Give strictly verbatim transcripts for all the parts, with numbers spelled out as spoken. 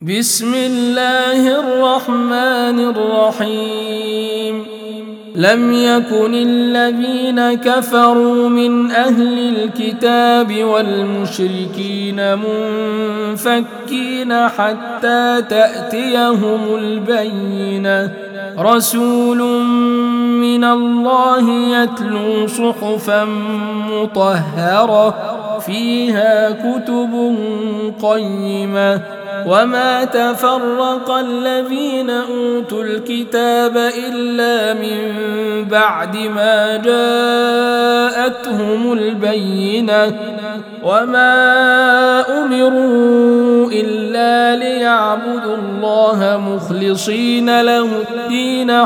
بسم الله الرحمن الرحيم لم يكن الذين كفروا من أهل الكتاب والمشركين منفكين حتى تأتيهم البينة رسول من الله يتلو صحفا مطهرة فيها كتب قيمة وما تفرق الذين أوتوا الكتاب إلا من بعد ما جاءتهم البينة وما أمروا إلا ليعبدوا الله مخلصين له الدين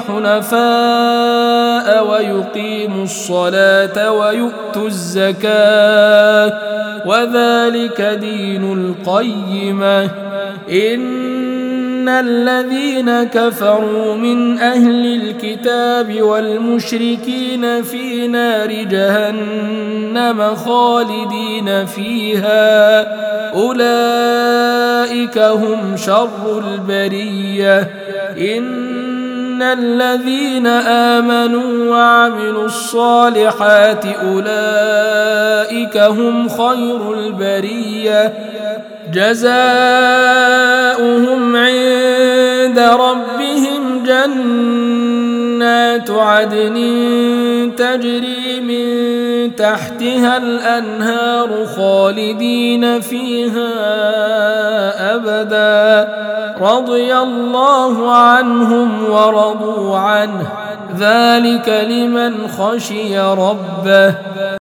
حنفاء ويقيموا الصلاة ويؤتوا الزكاة وذلك دين القيمة إن الذين كفروا من أهل الكتاب والمشركين في نار جهنم خالدين فيها أولئك هم شر البرية إن الذين آمنوا وعملوا الصالحات أولئك هم خير البرية جزاؤهم عند ربهم جنات عدن تجري من تحتها الأنهار خالدين فيها أبدا رضي الله عنهم ورضوا عنه ذلك لمن خشي ربه